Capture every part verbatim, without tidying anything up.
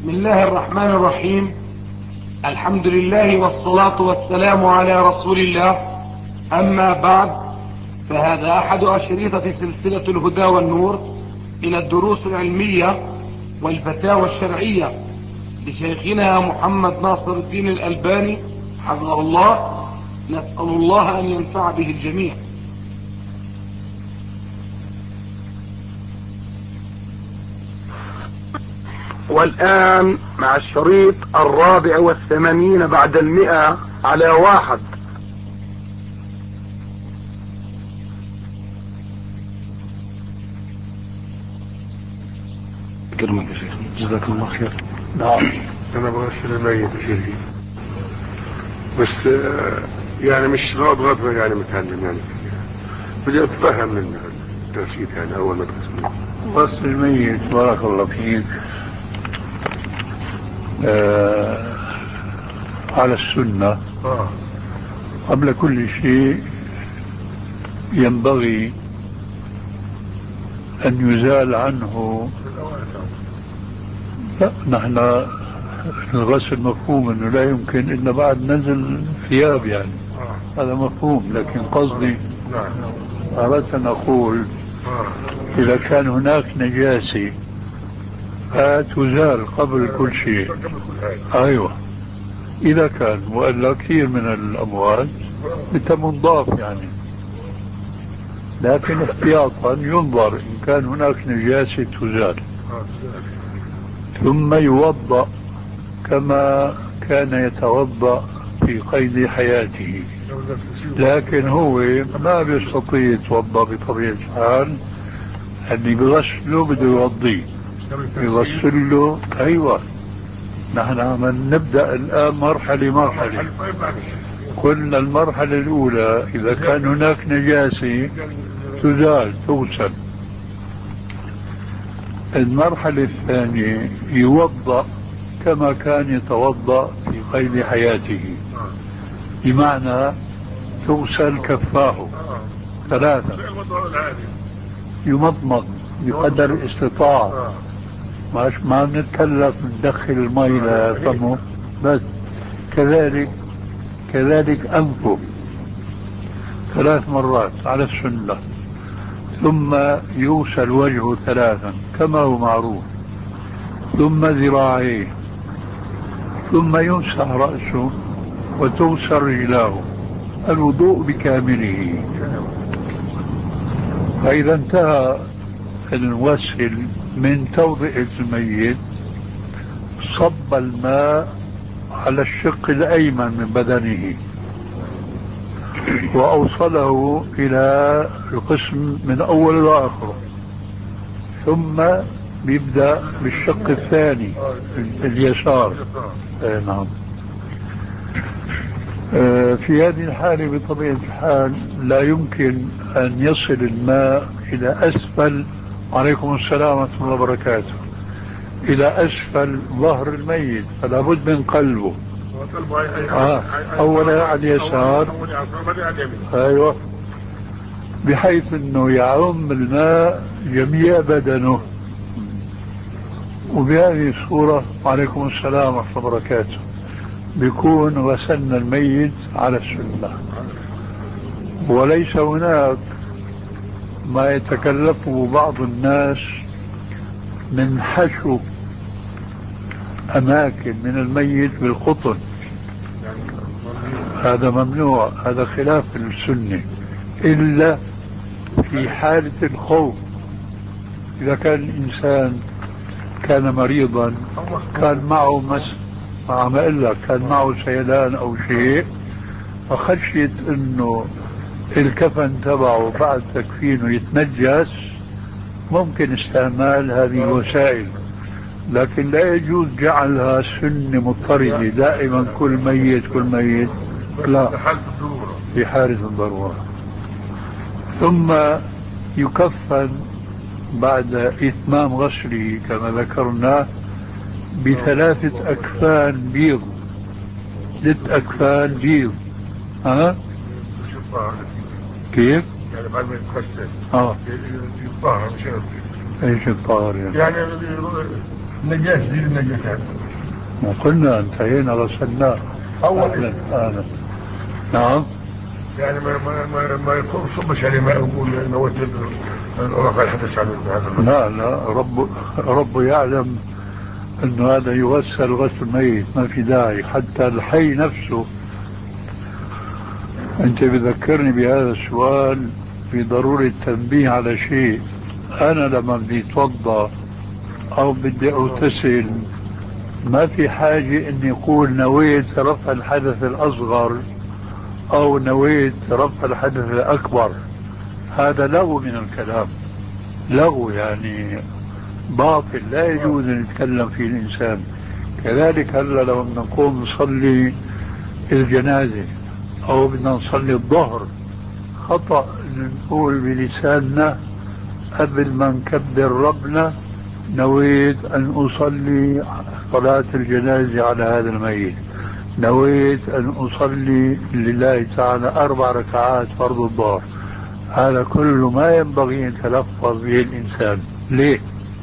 بسم الله الرحمن الرحيم. الحمد لله والصلاة والسلام على رسول الله. أما بعد، فهذا أحد أشرطة سلسلة الهدى والنور من الدروس العلمية والفتاوى الشرعية لشيخنا محمد ناصر الدين الألباني حفظه الله. نسأل الله أن ينفع به الجميع. والآن مع الشريط الرابع والثمانين بعد المئة على واحد. كلمة يا شيخ، جزاك الله خير. نعم، أنا بغسل الميت يا شيخي، بس يعني مش نقعد غضبة يعني متعلم يعني بدي أتفهم منه الترشيد يعني أول ما تغسل غسل الميت. بارك الله فيك. آه على السنة. آه. قبل كل شيء ينبغي أن يزال عنه. لا، نحن الغسل مفهوم أنه لا يمكن إلا بعد نزل ثياب يعني. آه. هذا مفهوم، لكن قصدي نعم. أردت أن أقول آه. إذا كان هناك نجاسة تزال قبل كل شيء. أيوة، إذا كان، وإلا كثير من الأموات بتمنضاف يعني، لكن احتياطا ينظر إن كان هناك نجاسة تزال، ثم يوضأ كما كان يتوضأ في قيد حياته. لكن هو ما بيستطيع يتوضأ بطبيعة الحال، اللي بغسله بده يوضيه يغسله. أيوة، نحن عم نبدأ الآن مرحلة مرحلة. قلنا المرحلة الأولى إذا كان هناك نجاسة تزال تغسل. المرحلة الثانية يوضأ كما كان يتوضأ في قيد حياته، بمعنى تغسل كفاه ثلاثة، يمضمض بقدر الاستطاعة. ماش ما بنتكلف ندخل المي لفمه بس، كذلك كذلك أنفه ثلاث مرات على السنة. ثم يغسل وجهه ثلاثا كما هو معروف، ثم ذراعيه، ثم يمسح رأسه وتغسل رجلاه. الوضوء بكامله. فإذا انتهى الغسل من توضئة الميت، صب الماء على الشق الأيمن من بدنه وأوصله إلى القسم من أول إلى آخره، ثم يبدأ بالشق الثاني اليسار. آه نعم. آه في هذه الحالة بطبيعة الحال لا يمكن أن يصل الماء إلى أسفل، عليكم السلام ورحمة الله وبركاته، إلى أسفل ظهر الميت، فلا بد من قلبه. آه. أولا على اليسار، أيوة، بحيث أنه يعم الماء جميع بدنه. وبهذه الصورة، عليكم السلام ورحمة الله وبركاته، بيكون غسلنا الميت على السنة. وليس هناك ما يتكلفه بعض الناس من حشو أماكن من الميت بالقطن. هذا ممنوع، هذا خلاف السنة، إلا في حالة الخوف. إذا كان الإنسان كان مريضا، كان معه مس عم أقول لك كان معه سيلان أو شيء، فخشيت إنه الكفن تبعه بعد تكفينه يتنجس، ممكن استعمال هذه الوسائل. لكن لا يجوز جعلها سنة مضطردة دائما كل ميت كل ميت، لا، في حالة الضرورة. ثم يكفن بعد إتمام غسله كما ذكرنا بثلاثة أكفان بيض، ست أكفان بيض. ها؟ كيف؟ يعني بعد ما يتغسل اه يطهر مش ايش الطاهر يعني؟ يعني النجاس دي النجاسات ما قلنا انتهينا غسلناه أول آه. نعم. يعني ما ما ما, ما يكون مش يعني ما يقول انه رفع الحدث عن هذا. لا لا رب رب يعلم انه هذا يغسل غسل ميت، ما في داعي حتى الحي نفسه. انت بذكرني بهذا السؤال في ضرورة التنبيه على شيء. انا لما بدي اتوضا او بدي اغتسل ما في حاجة اني اقول نويت رفع الحدث الاصغر او نويت رفع الحدث الاكبر. هذا لغو من الكلام، لغو يعني باطل لا يجوز ان يتكلم فيه الانسان. كذلك هلا لو بدنا نقوم نصلي الجنازة او بدنا نصلي الظهر، خطأ نقول بلساننا قبل ما نكبر ربنا نويت ان اصلي صلاة الجنازة على هذا الميت، نويت ان اصلي لله تعالى اربع ركعات فرض الظهر. هذا كله ما ينبغي ان يتلفظ به الانسان. ليه؟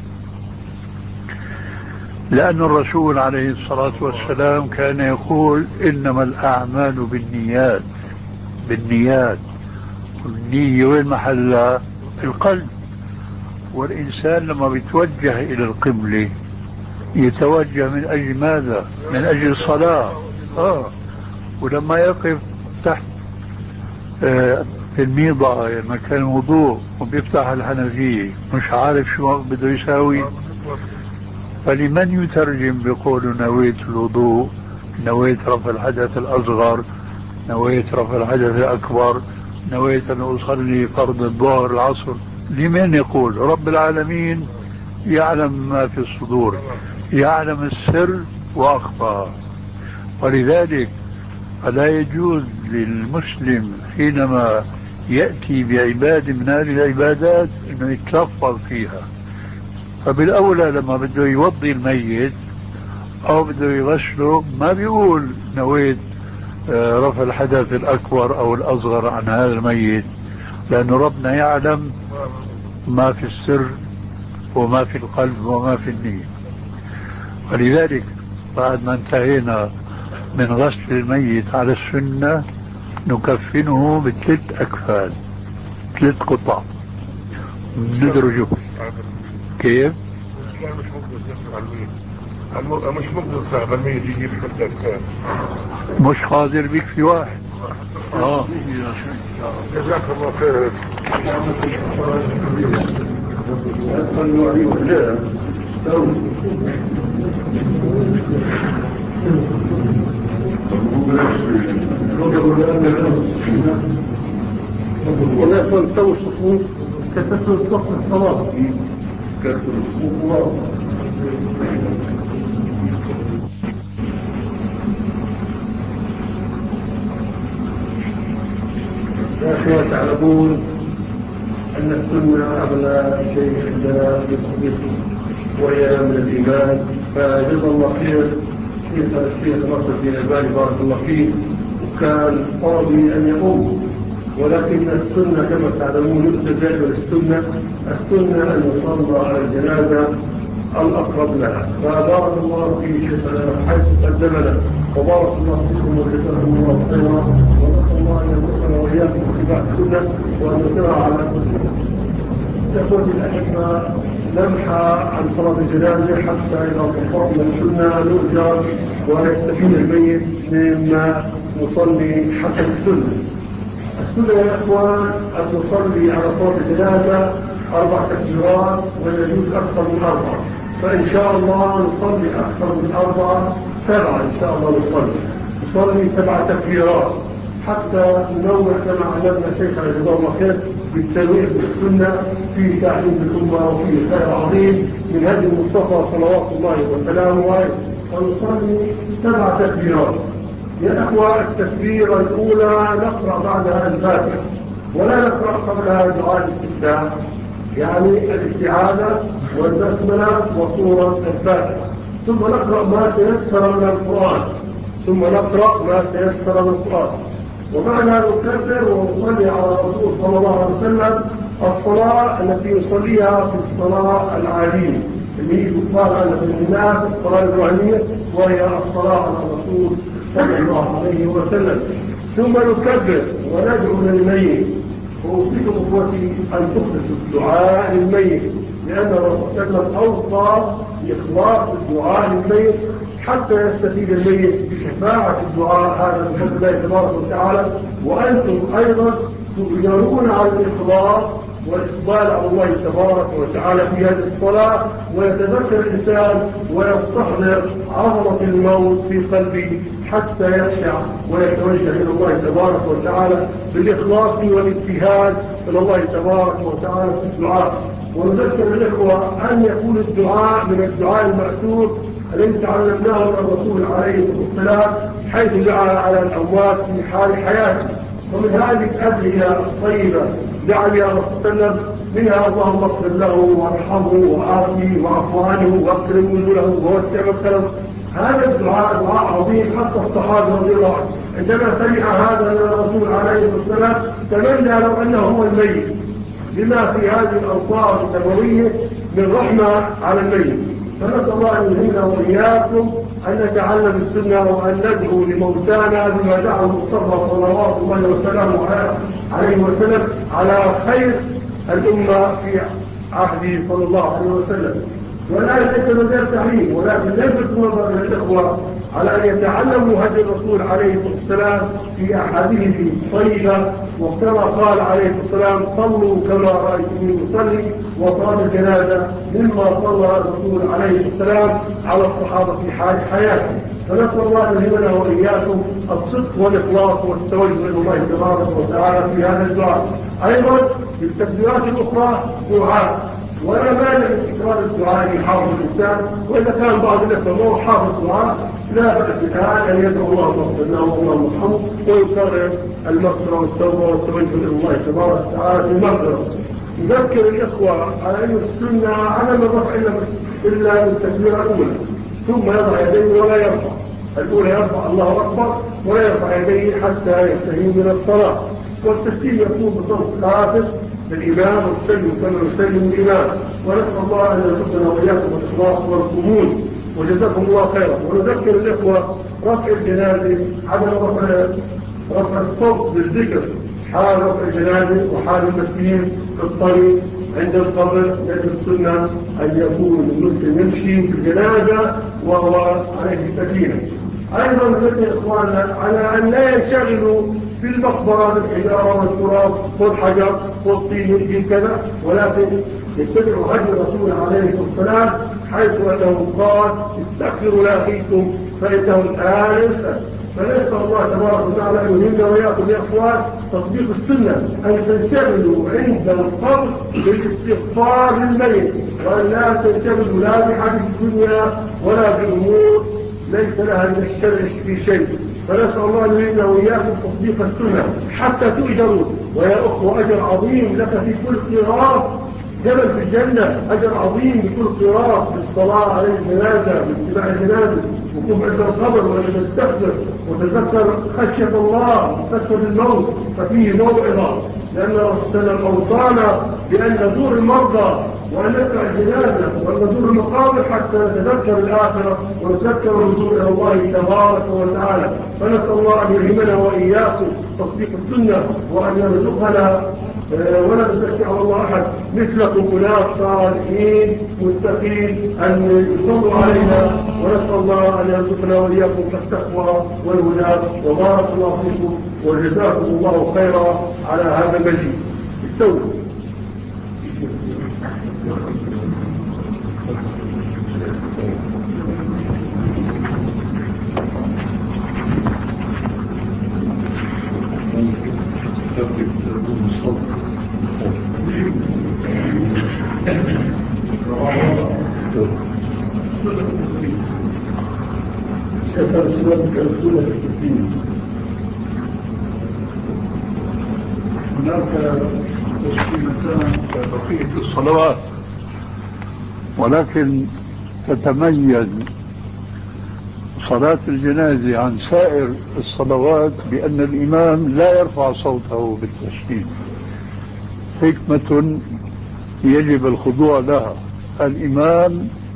لأن الرسول عليه الصلاة والسلام كان يقول إنما الأعمال بالنيات، بالنيات، والنية وين محلها؟ في القلب. والإنسان لما بيتوجه إلى القبلة يتوجه من أجل ماذا؟ من أجل الصلاة. آه. ولما يقف تحت آه في الميضة مكان الوضوء وبيفتح الحنفية مش عارف شو بده يساوي. فلمن يترجم بقول نويت الوضوء، نويت رفع الحدث الأصغر، نويت رفع الحدث الأكبر، نويت أن أصلي فرض الظهر العصر؟ لمن يقول؟ رب العالمين يعلم ما في الصدور، يعلم السر وأخفى. ولذلك فلا يجوز للمسلم حينما يأتي بعبادة من هذه العبادات أنه يتلفظ فيها. فبالأولى لما بده يوضي الميت أو بده يغسله ما بيقول نويت رفع الحدث الأكبر أو الأصغر عن هذا الميت، لأن ربنا يعلم ما في السر وما في القلب وما في النية. ولذلك بعد ما انتهينا من غسل الميت على السنة نكفنه بثلاث أكفان، ثلاث قطع ندرجه. كيف؟ مش مقدر صاحب الميت يجيب حتى كتاب، مش قادر بك في واحد. اه جزاك الله خير. والناس تسوي الصفوف كتسوي الصف الصلاة كتسوي الصفوف. يا أخوة تعلمون أن السنة أغلى شيء عندنا بالحديث وهي من الإيمان. فجزا الله خير شيخ الشيخ ناصر الدين الألباني بارك الله فيه، وكان قاضي أن يقوم، ولكن السنة كما تعلمون يؤتى السنة السنة أن يصلى على الجنازة الأقرب لها. فبارك الله في شيخنا حيث قدمنا، وبارك الله فيكم وجزاكم الله خيرا، ونسأل الله أن يرزقنا وإياكم اتباع السنة وأن يسير على السنة. يقول الأحبة نمحى عن صلاة الجنازة حتى إذا طبقنا السنة نؤجر ويستفيد الميت مما نصلي حسب السنة. السنة يا إخوان أن نصلي على صلاة الجنازة أربع تكبيرات ويجوز أكثر من أربعة، فإن شاء الله نصلي أكثر من أربعة سبعة إن شاء الله نصلي نصلي سبع تكبيرات حتى ننوع كما علمنا شيخنا جزاه الله خير بالتنويع بالسنة في تعليم الأمة وفي خير عظيم من هدي المصطفى صلوات الله وسلامه عليه. ونصلي سبع تكبيرات. يا أخوة التكبيرة الأولى نقرأ بعدها الفاتحة ولا نقرأ قبلها دعاء الاستفتاح، يعني الاستعاذة والبسملة وسورة الفاتحة، ثم نقرأ ما تيسر من القرآن ثم نقرأ ما تيسر من القرآن. ومعنى نكبر ونصلي على الرسول صلى الله عليه وسلم الصلاة التي يصليها في الصلاة العادية، اللي يقال عنها في الناس الصلاة النوعية، وهي الصلاة على الرسول صلى الله عليه وسلم. ثم نكبر وندعو للميت. وأوصيكم إخوتي أن تخلصوا الدعاء للميت، لأن الرسول صلى الله عليه وسلم أوصى بإخلاص الدعاء للميت حتى يستفيد الميت بشفاعة الدعاء هذا من فضل الله تبارك وتعالى. وأنتم أيضا تؤجرون على الإخلاص والإقبال على الله تبارك وتعالى في هذه الصلاة، ويتذكر الإنسان ويستحضر عظمة الموت في قلبه حتى يخشع ويتوجه إلى الله تبارك وتعالى بالإخلاص والاجتهاد إلى الله تبارك وتعالى في الدعاء. ونذكر الإخوة أن يكون الدعاء من الدعاء المأثور الذي تعلمناه من الرسول عليه الصلاة والسلام، حيث دعا على الأموات في حال حياته. ومن هذه الأدعية الطيبة دعا بها الرسول صلى الله عليه وسلم منها اللهم اغفر له وارحمه وعافيه واعف عنه واكرم نزله ووسع مدخله. هذا الدعاء دعاء عظيم، حتى الصحابه رضي الله عنهم عندما سمع هذا من الرسول عليه الصلاه والسلام تمنى لو انه هو الميت، لما في هذه الألفاظ النبويه من رحمه على الميت. فنسال الله ان يهدينا واياكم أن نتعلم السنة وأن ندعو لموتانا بما دعا المصطفى صلوات الله وسلامه عليه وسلم على خير الأمة في عهده صلى الله عليه وسلم. والآن ليس مجال تعليم، ولكن لفت نظر الإخوة على أن يتعلموا هدي الرسول عليه الصلاة والسلام في أحاديثه الطيبة. وكما قال عليه الصلاة والسلام صلوا كما رأيتموني أصلي، وصلاة الجنازة مما صلى الرسول عليه الصلاة والسلام على الصحابة في حال حياته. فنسأل الله أن يهدينا وإياكم الصدق والإخلاص والتوجه إلى الله تبارك وتعالى في هذا الدعاء. أيضا في التكبيرات الأخرى دعاء، ولا مانع من تكرار الدعاء لحافظ الإنسان، وإذا كان بعض الناس مو حافظ دعاء لا بأس الآن أن يدعو الله مغفر له والله مرحمه، ويكرر المغفرة والتوبة والتوجه إلى الله تبارك وتعالى في المغفرة. نذكر الإخوة على أن السنة عدم الرفع إلا من التكبيرة الأولى، ثم يضع يديه ولا يرفع. الأولى يرفع الله أكبر ولا يرفع يديه حتى ينتهي من الصلاة. والتسليم يكون بصوت خافت للإمام والسلم كما يسلم الإمام. ونسأل الله أن يرزقنا وإياكم الإخلاص والقبول، وجزاكم الله خيرا. ونذكر الإخوة رفع الجنازة عدم رفع رفع الصوت بالذكر حال رفع الجنازة وحال المسلمين في الطريق عند القبر. لأن السنة أن يكون المسلم يمشي في الجنازة وهو عليه السكينة. أيضا نذكر إخواننا على أن لا ينشغلوا في المقبرة بالحجارة والتراب والحجر والطين في كذا، ولكن يتبعوا هدي الرسول عليه الصلاة والسلام حيث أنه قال استغفروا لأخيكم فإنه الآن يسأل. فنسأل الله تبارك وتعالى أن يهمنا وإياكم يا إخوان تطبيق السنة، أن تنشغلوا عند القبر بالاستغفار للميت، وأن لا تنشغلوا لا بحديث الدنيا ولا بأمور ليس لها من الشرع في شيء. فنسأل الله أن يهمنا وإياكم تطبيق السنة حتى تؤجروا. ويا أخوة أجر عظيم لك في كل قراءة، جبل في الجنة أجر عظيم بكل قراءة، بالصلاة على الجنازة، باتباع الجنازة، وقوف عند القبر وأن تستغفر وتذكر خشية الله وتذكر الموت، ففيه موعظة. لأن رسولنا أوصانا بأن نزور المرضى وأن نتبع الجنازة وأن نزور المقابر حتى نتذكر الآخرة ونتذكر الرجوع إلى الله تبارك وتعالى. فنسأل الله أن يلهمنا وإياكم تطبيق السنة، وأن يرزقنا ولا نزكي على الله أحد مثلكم أناس صالحين متقين أن يصلوا علينا. ونسأل الله أن يرزقنا وإياكم التقوى والهدى. وبارك الله فيكم وجزاكم الله خيرا على هذا المجيء. استووا. هناك تسليمتان كبقية الصلوات، ولكن تتميز صلاة الجنازة عن سائر الصلوات بأن الإمام لا يرفع صوته بالتسليم. حكمة يجب الخضوع لها. الإمام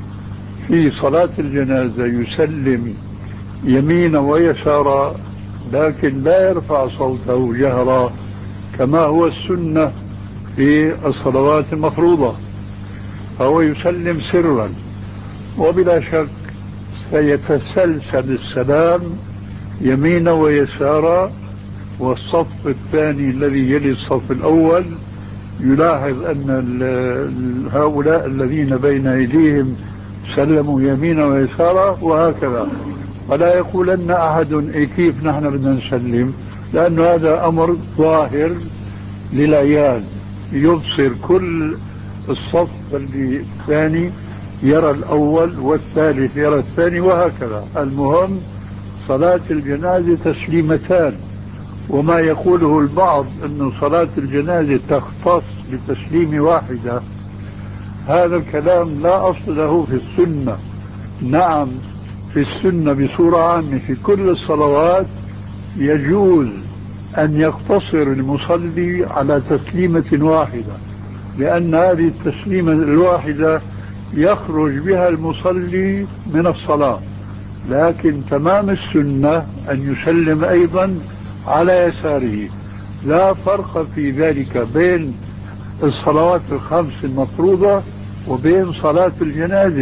في صلاة الجنازة يسلم يمينا ويسارا، لكن لا يرفع صوته جهرا كما هو السنة في الصلوات المفروضة، فهو يسلم سرا، وبلا شك سيتسلسل السلام يمينا ويسارا. والصف الثاني الذي يلي الصف الأول يلاحظ أن هؤلاء الذين بين أيديهم سلموا يمينا ويسارا وهكذا، ولا يقولن أحد إيه كيف نحن بدنا نسلم، لأن هذا أمر ظاهر للعيان، يبصر كل الصف الثاني يرى الأول والثالث يرى الثاني وهكذا. المهم صلاة الجنازة تسليمتان، وما يقوله البعض أن صلاة الجنازة تختص بتسليم واحدة، هذا الكلام لا أصل له في السنة. نعم في السنة بصورة عامة في كل الصلوات يجوز أن يقتصر المصلي على تسليمة واحدة، لأن هذه التسليمة الواحدة يخرج بها المصلي من الصلاة، لكن تمام السنة أن يسلم أيضا على يساره. لا فرق في ذلك بين الصلوات الخمس المفروضة وبين صلاة الجنازة،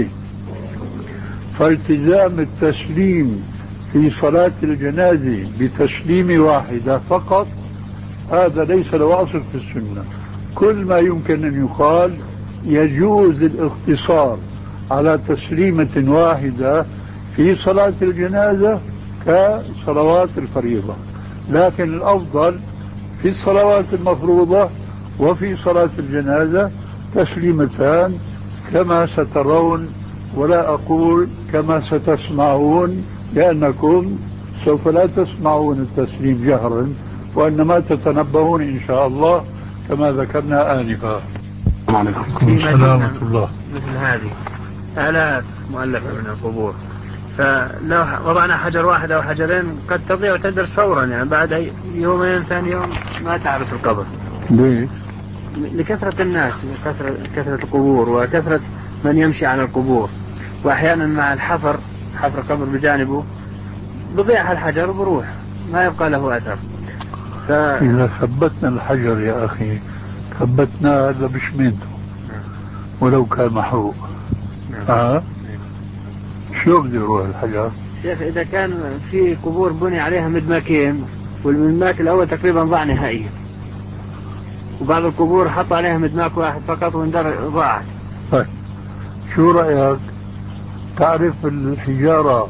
فالتزام التسليم في صلاة الجنازة بتسليم واحدة فقط هذا ليس له أصل في السنة. كل ما يمكن أن يقال يجوز الاقتصار على تسليمة واحدة في صلاة الجنازة كصلوات الفريضة، لكن الأفضل في الصلوات المفروضة وفي صلاة الجنازة تسليمتان كما سترون، ولا أقول كما ستسمعون، لأنكم سوف لا تسمعون التسليم جهرا، وإنما تتنبهون إن شاء الله كما ذكرنا آنفا. وعليكم السلام ورحمة الله. مثل هذه آلاف مؤلفة من القبور، فلو وضعنا حجر واحد أو حجرين قد تضيع وتدرس فورا، يعني بعد يومين ثاني يوم ما تعرف القبر. ليه؟ لكثرة الناس، كثرة, كثرة القبور وكثرة من يمشي على القبور، وأحيانا مع الحفر حفر قبر بجانبه بضيع الحجر وبروح ما يبقى له أثر. ف... إذا ثبتنا الحجر يا أخي ثبتنا هذا بشمينته ولو كان محروق. آه؟ شو بده يروح الحجر؟ شيخ إذا كان في قبور بني عليها مدماكين والمدماك الأول تقريبا ضاع نهائيا، وبعض القبور حط عليها مدماك واحد فقط واندر ضاعت. طيب شو رأيك؟ تعرف الحجارة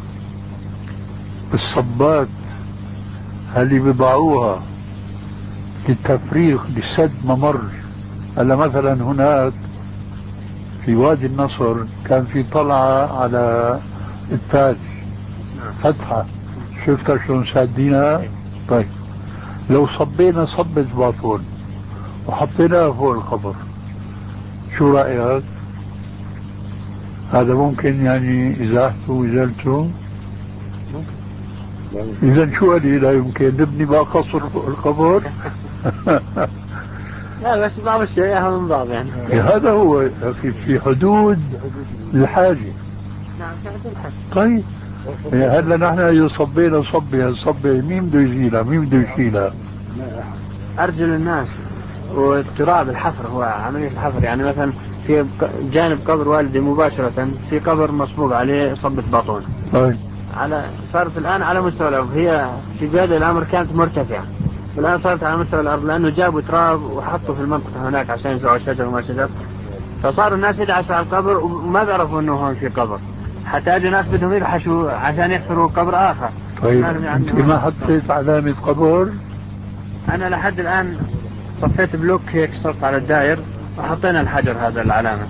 الصبات اللي بيضعوها للتفريغ لسد ممر؟ هلا مثلا هناك في وادي النصر كان في طلعة على التاج فتحة، شفتها شلون سادينها؟ طيب لو صبينا صبة باطون وحطيناها فوق القبر شو رأيك؟ هذا ممكن يعني إزاحته وإزالته؟ إذا شو قال لا يمكن نبني بقى قصر فوق القبر؟ لا بس بعض الشيء من بعض يعني. هذا هو أخي في حدود الحاجة. نعم في حدود الحاجة. طيب هلا نحن إذا صبينا صبي هالصبي مين بده يزيلها؟ مين بده يشيلها؟ أرجل الناس والتراب الحفر، هو عملية الحفر. يعني مثلا في جانب قبر والدي مباشرة في قبر مصبوغ عليه صبة باطون. طيب على صارت الآن على مستوى الأرض، هي في بداية الأمر كانت مرتفعة، والآن صارت على مستوى الأرض لأنه جابوا تراب وحطوا في المنطقة هناك عشان يزرعوا شجر وما شجر، فصار الناس يدعسوا على القبر وما بيعرفوا إنه هون في قبر، حتى أجوا ناس بدهم يبحثوا عشان يحفروا قبر آخر. طيب أنت ما حطيت علامة قبر؟ أنا لحد الآن صفيت بلوك هيك صرت على الدائر وحطينا الحجر هذا العلامة،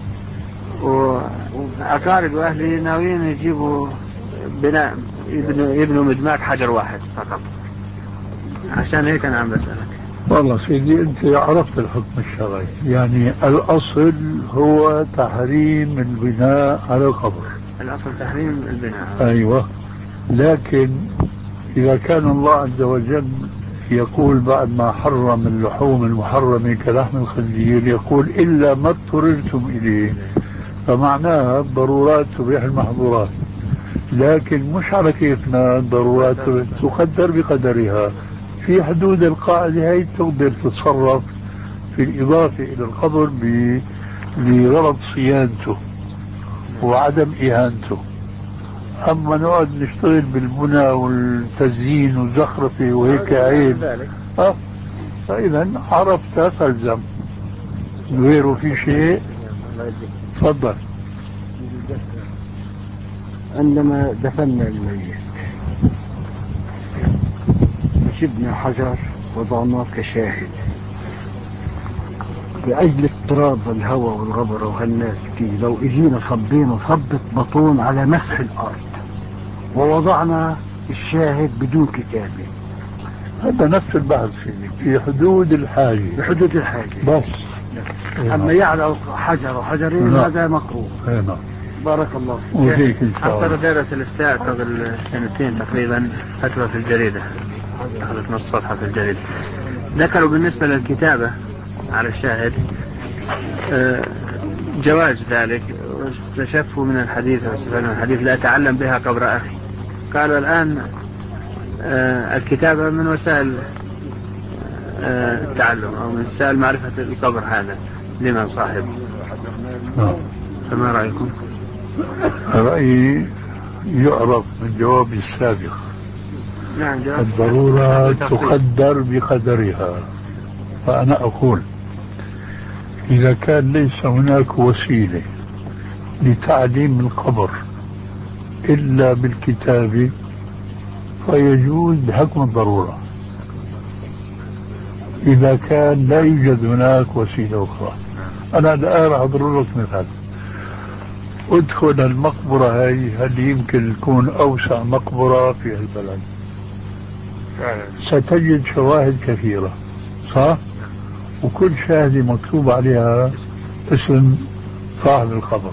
وأقارب وأهلي ناويين يجيبوا بناء يبنوا, يبنوا مدماك حجر واحد فقط، عشان هيك أنا عم بسألك. والله سيدي أنت عرفت الحكم الشرعي، يعني الأصل هو تحريم البناء على القبر. الأصل تحريم البناء. أيوة، لكن إذا كان الله عز وجل يقول بعد ما حرم اللحوم المحرمة كلحم الخنزير يقول إلا ما اضطررتم إليه، فمعناها الضرورات تبيح المحظورات، لكن مش على كيفنا. الضرورات تقدر بقدرها في حدود القاعدة هي. تقدر تتصرف في الإضافة إلى القبر لغرض صيانته وعدم إهانته. أما نقعد نشتغل بالبنى والتزيين والزخرفة وهيك عيب، أه فإذا عرفت فالزم. غيره في شيء؟ تفضل. عندما دفنا الميت جبنا حجر وضعناه كشاهد لأجل اضطراب الهواء والغبرة وهالناس فيه. لو اجينا صبينا صبة بطون على مسح الأرض ووضعنا الشاهد بدون كتابة، هذا نفس البحث فيه في حدود الحاجة. بحدود الحاجة بس. أما يعلى حجر وحجرين هذا مكروه. نعم. بارك الله فيك. أحضر دائرة الإفتاء قبل سنتين تقريبا فتوى في الجريدة، أخذت نص صفحة في الجريدة. ذكروا بالنسبة للكتابة على الشاهد جواز ذلك، واستشفوا من الحديث واستفادوا من الحديث لا أتعلم بها قبر أخي. قالوا الآن الكتابة من وسائل التعلم أو من وسائل معرفة القبر هذا لمن صاحبه. فما رأيكم؟ رأيي يعرف من جوابي السابق. نعم. الضرورة تقدر بقدرها. فأنا أقول إذا كان ليس هناك وسيلة لتعليم القبر إلا بالكتاب فيجوز بحكم الضرورة. إذا كان لا يوجد هناك وسيلة أخرى. أنا الآن أضرب لك مثال. ادخل المقبرة هاي، هل يمكن تكون أوسع مقبرة في البلد؟ ستجد شواهد كثيرة، صح؟ وكل شاهدة مكتوب عليها اسم صاحب القبر.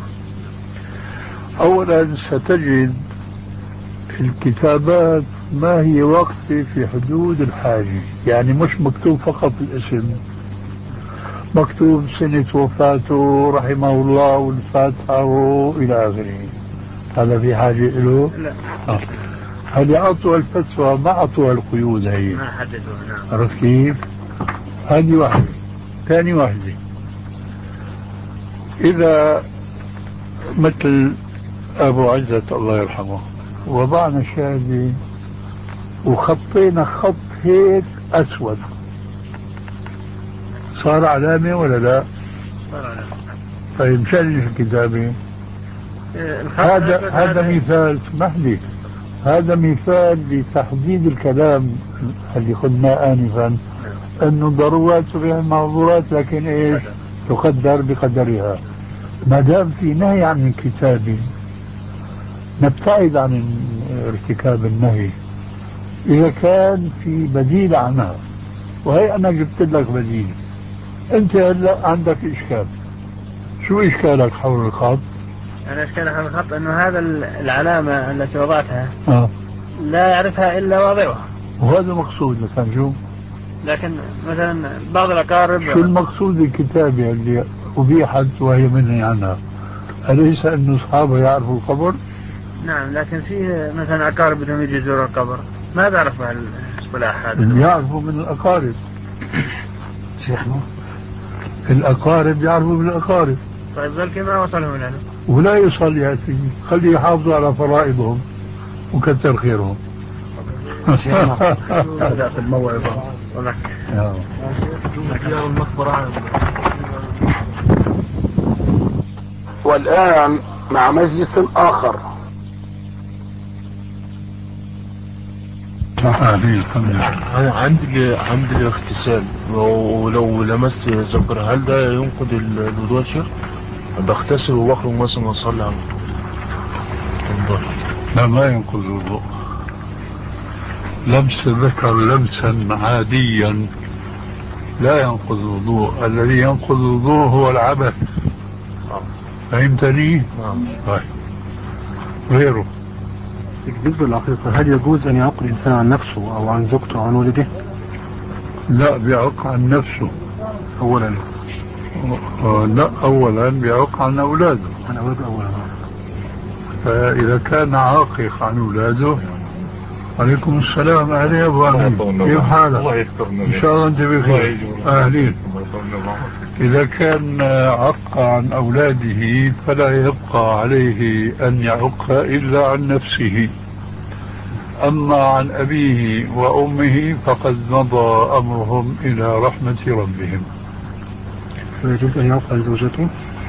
أولا ستجد الكتابات ما هي واقفة في حدود الحاجة، يعني مش مكتوب فقط الاسم، مكتوب سنة وفاته رحمه الله والفاتحة إلى آخره. هذا في حاجة له؟ لا. آه. هل أعطوا الفتوى ما أعطوا القيود هي؟ ما حددوها. عرفت كيف؟ هذه واحدة. ثاني واحدة، إذا مثل أبو عزة الله يرحمه وضعنا شاهدة وخطينا خط هيك أسود، صار علامة ولا لا؟ صار علامة. طيب مشان الكتابة هذا هذا مثال. اسمح لي، هذا مثال لتحديد الكلام اللي قلناه آنفا، أنه ضرورات تبيح المحظورات، لكن إيش؟ تقدر بقدرها. ما دام في نهي عن الكتابة نبتعد عن ارتكاب النهي إذا كان في بديل عنها. وهي أنا جبت لك بديل. أنت هلا عندك إشكال. شو إشكالك حول الخط؟ أنا إشكالي حول الخط أنه هذا العلامة التي وضعتها آه. لا يعرفها إلا واضعها، وهذا مقصود مثلا شو؟ لكن مثلا بعض الأقارب. شو المقصود الكتابة اللي أبيحت وهي منهي عنها؟ أليس أن أصحابها يعرفوا القبر؟ نعم، لكن في مثلا أقارب بدهم يجي يزوروا القبر ما بيعرفوا هالاصطلاح هذا. يعرفوا من الأقارب. شيخنا الأقارب يعرفوا من الأقارب. طيب ذلك ما وصلهم لنا. ولا يصل يا سيدي، خلي يحافظوا على فرائضهم وكثر خيرهم. بدأ في الموعظة ولك والآن مع مجلس آخر. أنا عندي عندي الاغتسال ولو لمست ذكر هل ده ينقض الوضوء يا شيخ؟ بغتسل وبخرج مثلا أصلي على الظهر. لا، ما ينقض الوضوء. لمس الذكر لمسا عاديا لا ينقض الوضوء. الذي ينقض الوضوء هو العبث. فهمتني؟ طيب غيره. بالنسبة للحقيقة هل يجوز أن يعق الإنسان عن نفسه أو عن زوجته أو عن ولده؟ لا، بيعق عن نفسه أولا. لا، أولا بيعق عن أولاده. عن أولاده أولا. فإذا كان عاقق عن أولاده، عليكم السلام، أهلين يا أبو أمين، كيف حالك؟ الله يسترنا. إن شاء الله أنت بخير. أهلين. إذا كان عق عن أولاده فلا يبقى عليه أن يعق إلا عن نفسه. أما عن أبيه وأمه فقد مضى أمرهم إلى رحمة ربهم. ويجوز أن يعق عن زوجته؟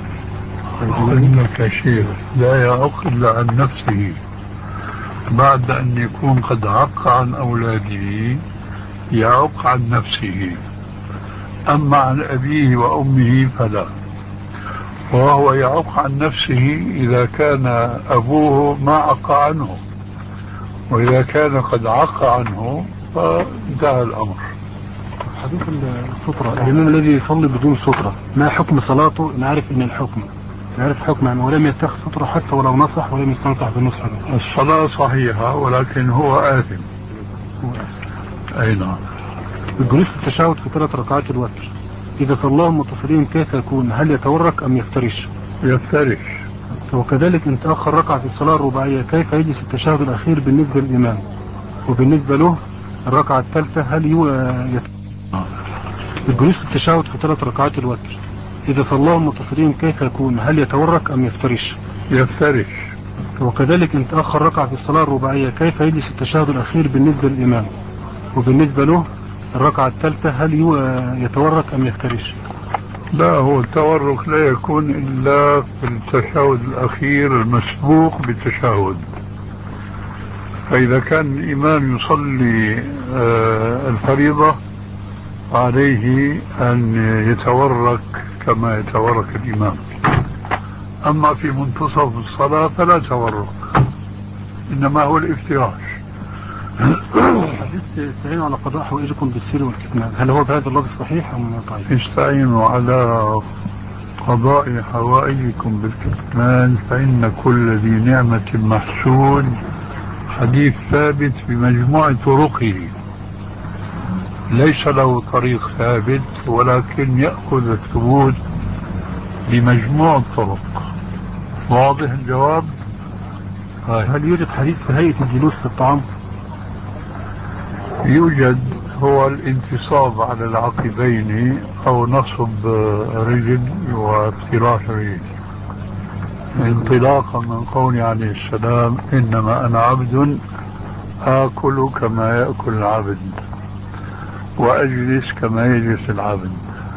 إنك شيخ لا يعق إلا عن نفسه بعد أن يكون قد عق عن أولاده، يعق عن نفسه. أما عن أبيه وأمه فلا، وهو يعق عن نفسه إذا كان أبوه ما عق عنه، وإذا كان قد عق عنه فانتهى الأمر. حديث السترة، الإمام الذي يصلي بدون سترة ما حكم صلاته؟ نعرف أن الحكم نعرف حكم أنه ولم يتخذ سترة حتى ولو نصح ولم يستنصح بالنصح. الصلاة صحيحة ولكن هو آثم. أي نعم. الجلوس في التشهد في ثلاث ركعات الوتر إذا صلاهم متصلين كيف يكون؟ هل يتورك أم يفترش؟ يفترش. وكذلك إن تأخر ركعة في الصلاة الرباعية كيف يجلس التشهد الأخير بالنسبة للإمام؟ وبالنسبة له الركعة الثالثة هل يت... الجلوس في التشهد في ثلاث ركعات الوتر إذا صلاهم متصلين كيف يكون؟ هل يتورك أم يفترش؟ يفترش. وكذلك إن تأخر ركعة في الصلاة الرباعية كيف يجلس التشهد الأخير بالنسبة للإمام؟ وبالنسبة له الركعة الثالثة هل يتورك أم يفترش؟ لا، هو التورك لا يكون إلا في التشهد الأخير المسبوق بالتشهد. فإذا كان الإمام يصلي الفريضة عليه أن يتورك كما يتورك الإمام. أما في منتصف الصلاة فلا تورك، إنما هو الافتراش. حديث استعينوا على قضاء حوائجكم بالسر والكتمان، هل هو بهذا اللفظ صحيح أم ضعيف؟ استعينوا على قضاء حوائجكم بالكتمان فإن كل ذي نعمة محسود، حديث ثابت بمجموع طرقه، ليس له طريق ثابت ولكن يأخذ الثبوت بمجموع الطرق. واضح الجواب؟ هاي. هل يوجد حديث في هيئة الجلوس في الطعام؟ يوجد، هو الانتصاب على العقبين أو نصب رجل وافتراش رجل، انطلاقا من قول عليه السلام إنما أنا عبد آكل كما يأكل العبد وأجلس كما يجلس العبد.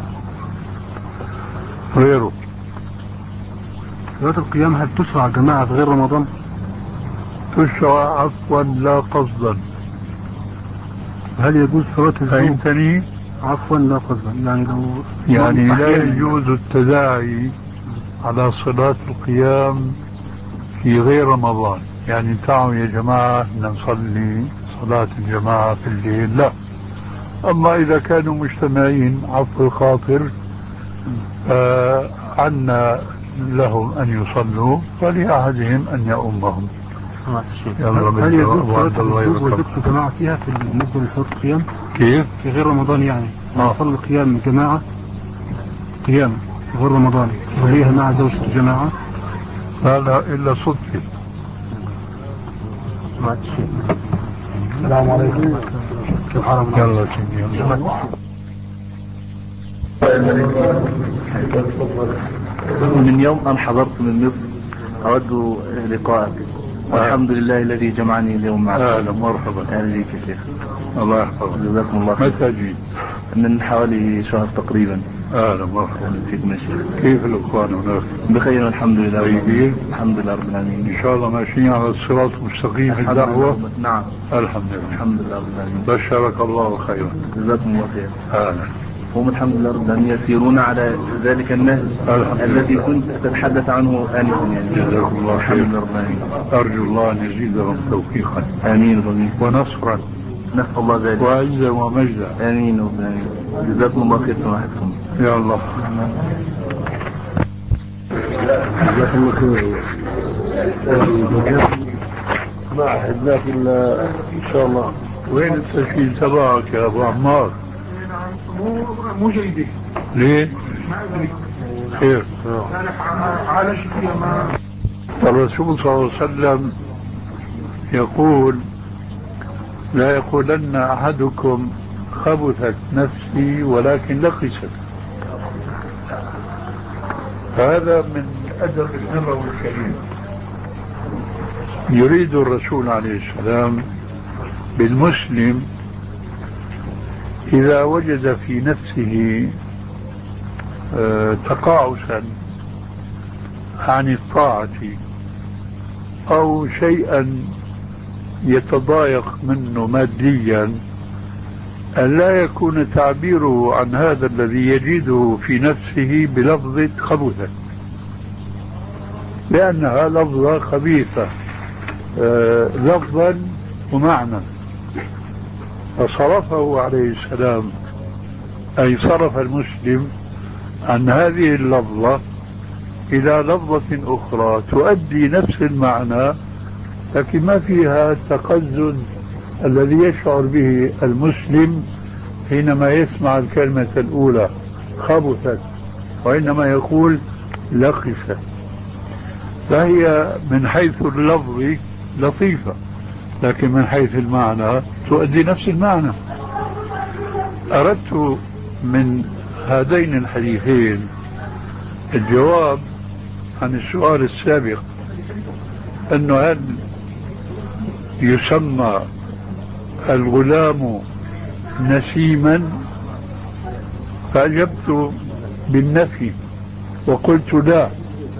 غيره. صلاة القيام هل تشرع جماعة في غير رمضان؟ تشرع عفوا لا قصدا. هل يجوز صلاة الزوج؟ فهمتني؟ عفوا لا قصدا، يعني لو يعني لا يجوز التداعي على صلاة القيام في غير رمضان، يعني تعالوا يا جماعة نصلي صلاة الجماعة في الليل، لا. أما إذا كانوا مجتمعين عفو الخاطر آه عنا لهم أن يصلوا فلأحدهم أن يؤمهم. هل يجوز صلاة الزوج وزوجته جماعة فيها في بالنسبة لصلاة القيام؟ كيف؟ في غير رمضان يعني آه. صلي القيام جماعة، قيام في غير رمضان وليها مع زوجته جماعة؟ لا لا إلا صدفة. السلام عليكم. كيف حالك؟ يلا سيدي. من يوم أن حضرت من مصر أود لقاءك، والحمد لله الذي جمعني اليوم معك. أهلا مرحبا. أهلا بك يا شيخ. الله يحفظك. جزاكم الله خير. متى جيت؟ من حوالي شهر تقريبا. أهلا مرحبا. أهلا فيكم يا شيخ. كيف الأخوان هناك؟ بخير الحمد لله. طيبين؟ الحمد لله رب العالمين. إن شاء الله ماشيين على الصراط المستقيم في الدعوة. نعم الحمد لله. الحمد لله رب العالمين. بشرك الله خيرا. جزاكم الله خير. أهلا. هم الحمد لله رب العالمين يسيرون على ذلك النهج الذي كنت تتحدث عنه آنفا يعني. جزاكم الله خير. الحمد لله رب العالمين. أرجو الله أن يزيدهم توفيقا. آمين آمين. ونصرا. نسأل الله ذلك. وعزا ومجدا. آمين رب العالمين. جزاكم الله خير سماحتكم. يا الله. جزاكم الله خير. ما عهدناك إلا إن شاء الله. وين التسجيل تبعك يا أبو عمار؟ مو جيدين. ليه؟ ما أدري. خير. يعني عالج فيها ما. الرسول صلى الله عليه وسلم يقول لا يقولن أحدكم خبثت نفسي ولكن لخست. هذا من أدب النبوي الكريم. يريد الرسول عليه السلام بالمسلم إذا وجد في نفسه تقاعسا عن الطاعة أو شيئا يتضايق منه ماديا أن لا يكون تعبيره عن هذا الذي يجده في نفسه بلفظة خبثة، لأنها لفظة خبيثة آه لفظا ومعنى. فصرفه عليه السلام، أي صرف المسلم عن هذه اللفظة إلى لفظة أخرى تؤدي نفس المعنى لكن ما فيها التقزز الذي يشعر به المسلم حينما يسمع الكلمة الأولى خبثت، وإنما يقول لخست. فهي من حيث اللفظ لطيفة لكن من حيث المعنى تؤدي نفس المعنى. أردت من هذين الحديثين الجواب عن السؤال السابق أنه هل يسمى الغلام نسيما؟ فأجبت بالنفي وقلت لا،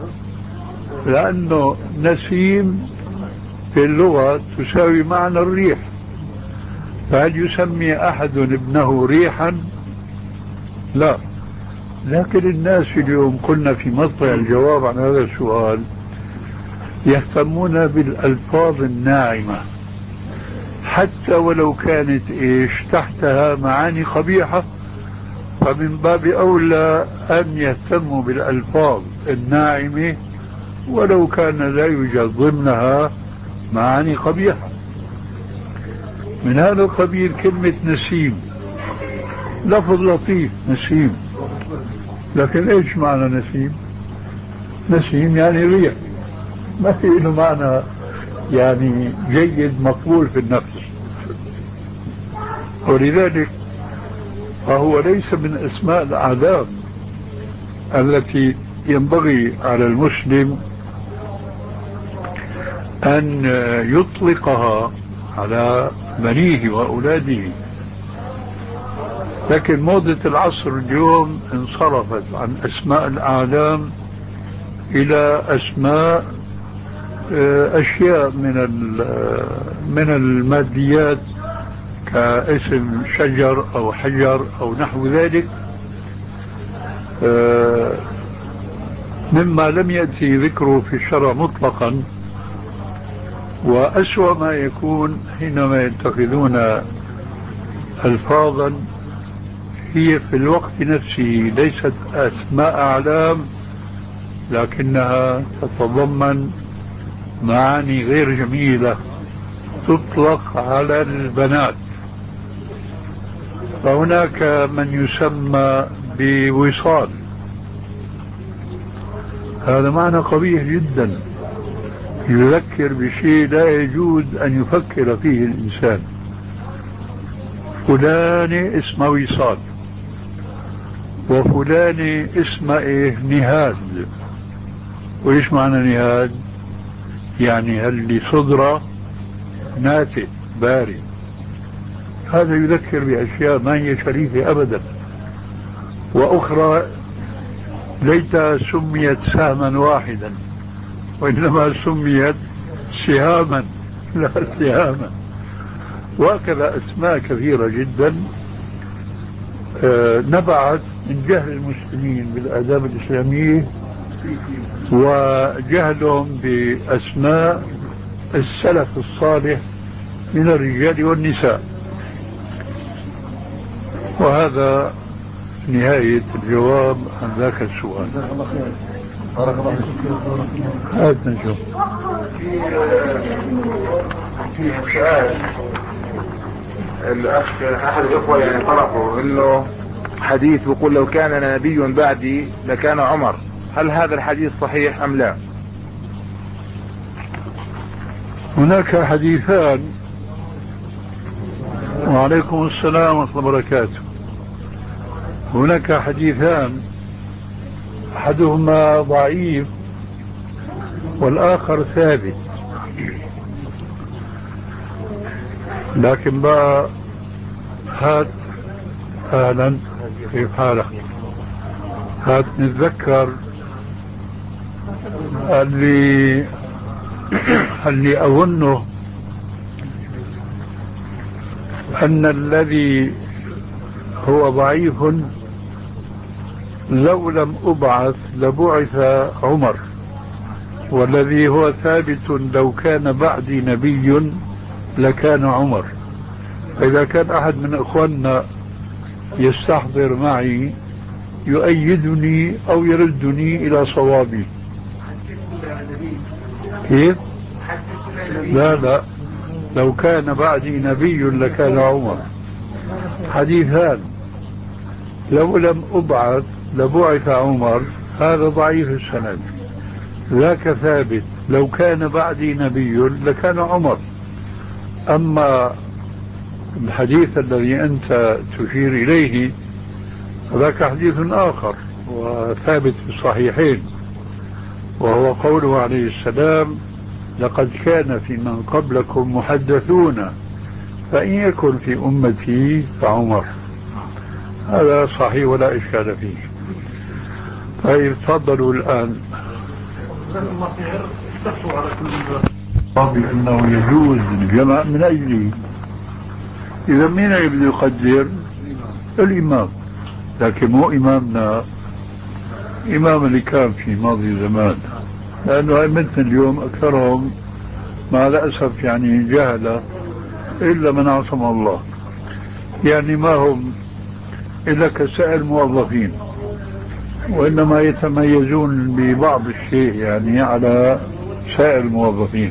لأنه نسيم في اللغة تساوي معنى الريح. فهل يسمي أحد ابنه ريحا؟ لا. لكن الناس اليوم قلنا في مطلع الجواب عن هذا السؤال يهتمون بالألفاظ الناعمة حتى ولو كانت إيش تحتها معاني قبيحة، فمن باب أولى أن يهتموا بالألفاظ الناعمة ولو كان لا يوجد ضمنها معاني قبيحة. من هذا القبيل كلمة نسيم، لفظ لطيف نسيم، لكن ايش معنى نسيم؟ نسيم يعني ريح، ما في له معنى يعني جيد مقبول في النفس. ولذلك فهو ليس من اسماء الاعلام التي ينبغي على المسلم ان يطلقها على بنيه واولاده. لكن موضة العصر اليوم انصرفت عن اسماء الاعلام الى اسماء اشياء من من الماديات كاسم شجر او حجر او نحو ذلك، مما لم يأتي ذكره في الشرع مطلقا. وأسوأ ما يكون حينما يتخذون ألفاظا هي في الوقت نفسه ليست أسماء أعلام لكنها تتضمن معاني غير جميلة تطلق على البنات. فهناك من يسمى بوصال، هذا معنى قبيح جدا، يذكر بشيء لا يجوز أن يفكر فيه الإنسان. فلان اسمه وصال وفلان اسمه إيه نهاد. وإيش معنى نهاد؟ يعني هل صدرة ناتئ باري. هذا يذكر بأشياء ما هي شريفة أبدا. وأخرى ليتها سميت سهما واحدا وإنما سميت سهاما لا سهاما. وهكذا أسماء كثيرة جدا نبعت من جهل المسلمين بالآداب الإسلامية وجهلهم بأسماء السلف الصالح من الرجال والنساء. وهذا نهاية الجواب عن ذاك السؤال. هات نشوف. في سؤال الأخ أحد الإخوة يعني طرحه إنه حديث يقول لو كان نبي بعدي لكان عمر، هل هذا الحديث صحيح أم لا؟ هناك حديثان. وعليكم السلام ورحمة الله وبركاته. هناك حديثان، أحدهما ضعيف والآخر ثابت، لكن بقى هات أهلا كيف حالك؟ هات نتذكر اللي اللي أظنه أن الذي هو ضعيف لو لم أبعث لبعث عمر، والذي هو ثابت لو كان بعدي نبي لكان عمر. فإذا كان أحد من إخواننا يستحضر معي يؤيدني أو يردني إلى صوابي. كيف؟ لا لا، لو كان بعدي نبي لكان عمر. حديثان، لو لم أبعث لبعث عمر، هذا ضعيف السند. ذاك ثابت لو كان بعدي نبي لكان عمر. أما الحديث الذي أنت تشير إليه ذاك حديث آخر وثابت في الصحيحين، وهو قوله عليه السلام: لقد كان في من قبلكم محدثون فإن يكن في أمتي فعمر. هذا صحيح ولا إشكال فيه. طيب تفضلوا الآن. بأنه يجوز الجمع من أجله. إذا مين يبدو يقدر؟ الإمام، لكن مو إمامنا، إمام اللي كان في ماضي زمان، لأنه أئمتنا اليوم أكثرهم مع الأسف يعني جهلة إلا من عصم الله، يعني ما هم إلا كسائر الموظفين، وإنما يتميزون ببعض الشيء يعني على سائر الموظفين.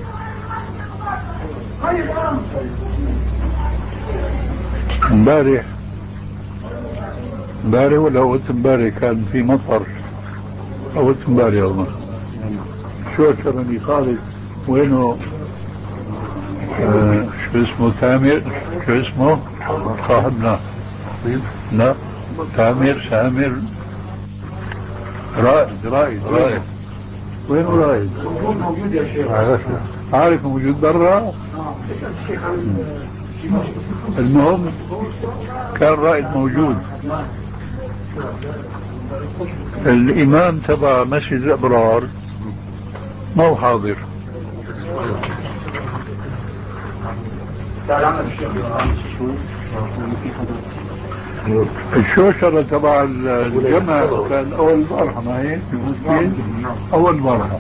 امبارح امبارح ولا أول امبارح كان في مطر، أول امبارح والله. شو أكرمني خالد؟ وينه آه شو اسمه؟ تامر، شو اسمه صاحبنا؟ لا تامر، سامر، رائد رائد رائد وين رائد؟ موجود يا شيخ. عارف موجود برا. المهم كان رائد موجود. الإمام تبع مسجد الأبرار ما هو حاضر. الشوشرة تبع الجمع كان أول مرة، ما هي أول مرة.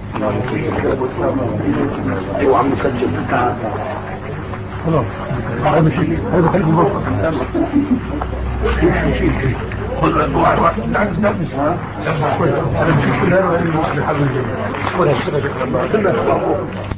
أيوة عم نسجل. خلاص هذا شيء، هذا خليك موفق. خذ واحد واحد نعم نعم نعم